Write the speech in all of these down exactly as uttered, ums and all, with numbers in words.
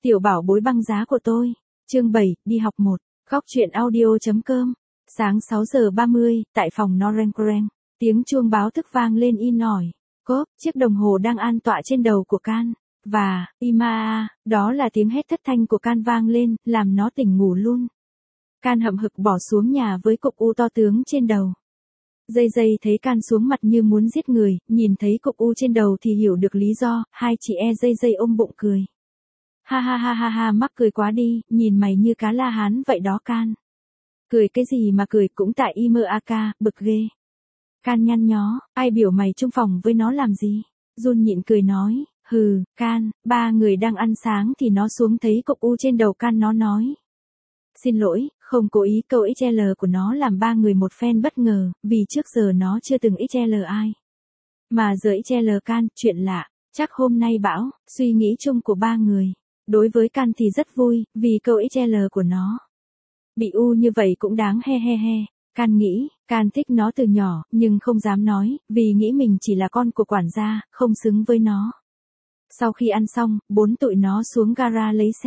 Tiểu bảo bối băng giá của tôi. Chương bảy, đi học một. Góc truyện audio.com. Sáng sáu giờ ba mươi, tại phòng Norencoren, tiếng chuông báo thức vang lên in ỏi. Cốp, chiếc đồng hồ đang an tọa trên đầu của Can. Và, Ima, đó là tiếng hét thất thanh của Can vang lên, làm nó tỉnh ngủ luôn. Can hậm hực bỏ xuống nhà với cục u to tướng trên đầu. Dây dây thấy Can xuống mặt như muốn giết người, nhìn thấy cục u trên đầu thì hiểu được lý do, hai chị e dây dây ôm bụng cười. Ha ha ha ha ha, mắc cười quá đi, nhìn mày như cá La Hán vậy đó Can. Cười cái gì mà cười, cũng tại i em a ca, bực ghê. Can nhăn nhó, ai biểu mày chung phòng với nó làm gì? Jun nhịn cười nói, hừ, Can, ba người đang ăn sáng thì nó xuống thấy cục u trên đầu Can, nó nói. Xin lỗi, không cố ý. Câu ích lờ của nó làm ba người một phen bất ngờ, vì trước giờ nó chưa từng ích lờ ai. Mà giờ ích lờ Can, chuyện lạ, chắc hôm nay bão, suy nghĩ chung của ba người. Đối với Can thì rất vui, vì câu ích lờ của nó. Bị u như vậy cũng đáng he he he. Can nghĩ, Can thích nó từ nhỏ, nhưng không dám nói, vì nghĩ mình chỉ là con của quản gia, không xứng với nó. Sau khi ăn xong, bốn tụi nó xuống gara lấy xe.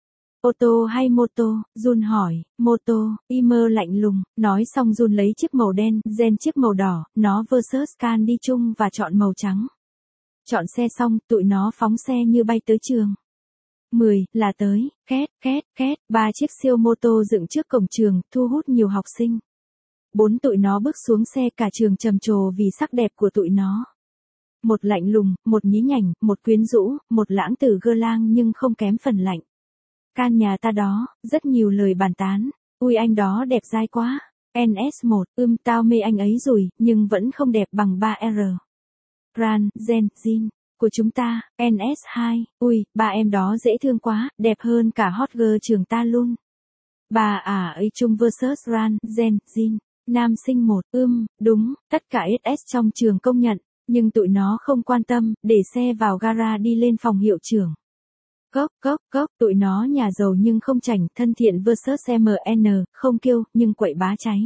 Ô tô hay mô tô? Jun hỏi. Mô tô, Imer lạnh lùng, nói xong Jun lấy chiếc màu đen, Jen chiếc màu đỏ, nó versus Can đi chung và chọn màu trắng. Chọn xe xong, tụi nó phóng xe như bay tới trường. mười, là tới, két, két, két, ba chiếc siêu mô tô dựng trước cổng trường, thu hút nhiều học sinh. Bốn tụi nó bước xuống xe, cả trường trầm trồ vì sắc đẹp của tụi nó. Một lạnh lùng, một nhí nhảnh, một quyến rũ, một lãng tử gơ lang nhưng không kém phần lạnh. Can nhà ta đó, rất nhiều lời bàn tán. Ui anh đó đẹp dai quá. en ét một, ưm tao mê anh ấy rồi, nhưng vẫn không đẹp bằng ba R. Ran, Jen, Jin. Của chúng ta, en ét hai, ui, ba em đó dễ thương quá, đẹp hơn cả hot girl trường ta luôn. Bà à ấy chung versus Ran, Jen, Jin. Nam sinh một, ưm, đúng, tất cả ét ét trong trường công nhận, nhưng tụi nó không quan tâm, để xe vào gara đi lên phòng hiệu trưởng. Cốc, cốc, cốc, tụi nó nhà giàu nhưng không chảnh, thân thiện versus em en, không kêu, nhưng quậy bá cháy.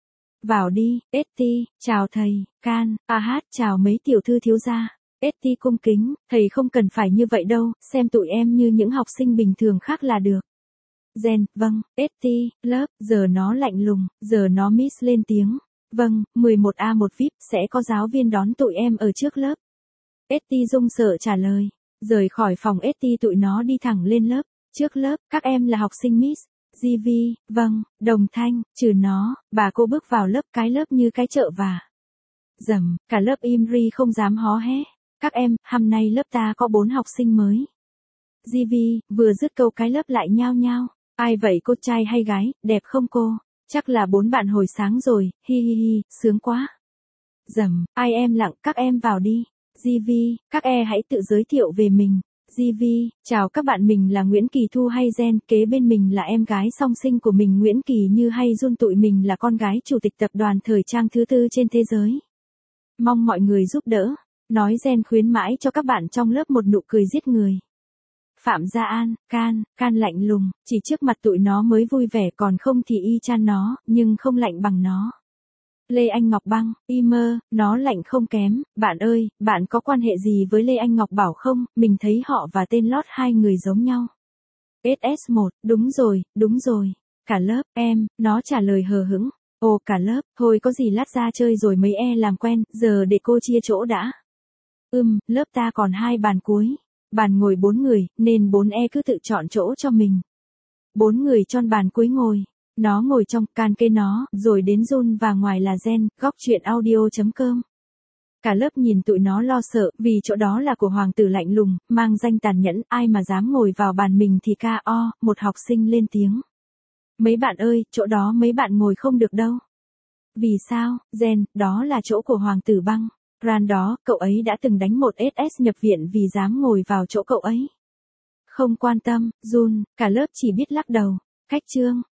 Vào đi, ét tê, chào thầy, Can, a hát, chào mấy tiểu thư thiếu gia. ét tê cung kính, thầy không cần phải như vậy đâu, xem tụi em như những học sinh bình thường khác là được. Jen, vâng, ét tê, lớp, giờ nó lạnh lùng, giờ nó miss lên tiếng. Vâng, mười một A một vi ai pi, sẽ có giáo viên đón tụi em ở trước lớp. ét tê run sợ trả lời. Rời khỏi phòng ét tê tụi nó đi thẳng lên lớp. Trước lớp, các em là học sinh Miss giê vê, vâng, đồng thanh, trừ nó, bà cô bước vào lớp, cái lớp như cái chợ và. Dầm, cả lớp im ri không dám hó hé. Các em, hôm nay lớp ta có bốn học sinh mới. giê vê, vừa dứt câu cái lớp lại nhao nhao. Ai vậy cô, trai hay gái, đẹp không cô? Chắc là bốn bạn hồi sáng rồi, hi hi hi, sướng quá. Dầm, ai em lặng, các em vào đi. giê vê, các e hãy tự giới thiệu về mình. giê vê, chào các bạn, mình là Nguyễn Kỳ Thu hay Jen, kế bên mình là em gái song sinh của mình Nguyễn Kỳ Như hay Jun, tụi mình là con gái chủ tịch tập đoàn thời trang thứ tư trên thế giới. Mong mọi người giúp đỡ. Nói Jen khuyến mãi cho các bạn trong lớp một nụ cười giết người. Phạm Gia An, Can, Can lạnh lùng, chỉ trước mặt tụi nó mới vui vẻ, còn không thì y chang nó, nhưng không lạnh bằng nó. Lê Anh Ngọc Băng, Imer, nó lạnh không kém. Bạn ơi, bạn có quan hệ gì với Lê Anh Ngọc Bảo không? Mình thấy họ và tên lót hai người giống nhau. ét ét một, đúng rồi, đúng rồi. Cả lớp, em, nó trả lời hờ hững. Ồ, cả lớp, thôi có gì lát ra chơi rồi mấy e làm quen, giờ để cô chia chỗ đã. Ừm, lớp ta còn hai bàn cuối. Bàn ngồi bốn người, nên bốn e cứ tự chọn chỗ cho mình. Bốn người chọn bàn cuối ngồi. Nó ngồi trong, Can kê nó, rồi đến Jun và ngoài là Jen, góc truyện audio.com. Cả lớp nhìn tụi nó lo sợ, vì chỗ đó là của hoàng tử lạnh lùng, mang danh tàn nhẫn, ai mà dám ngồi vào bàn mình thì ca o, một học sinh lên tiếng. Mấy bạn ơi, chỗ đó mấy bạn ngồi không được đâu. Vì sao? Jen, đó là chỗ của hoàng tử Băng. Ran đó, cậu ấy đã từng đánh một ét ét nhập viện vì dám ngồi vào chỗ cậu ấy. Không quan tâm, Jun, cả lớp chỉ biết lắc đầu. Cách chương,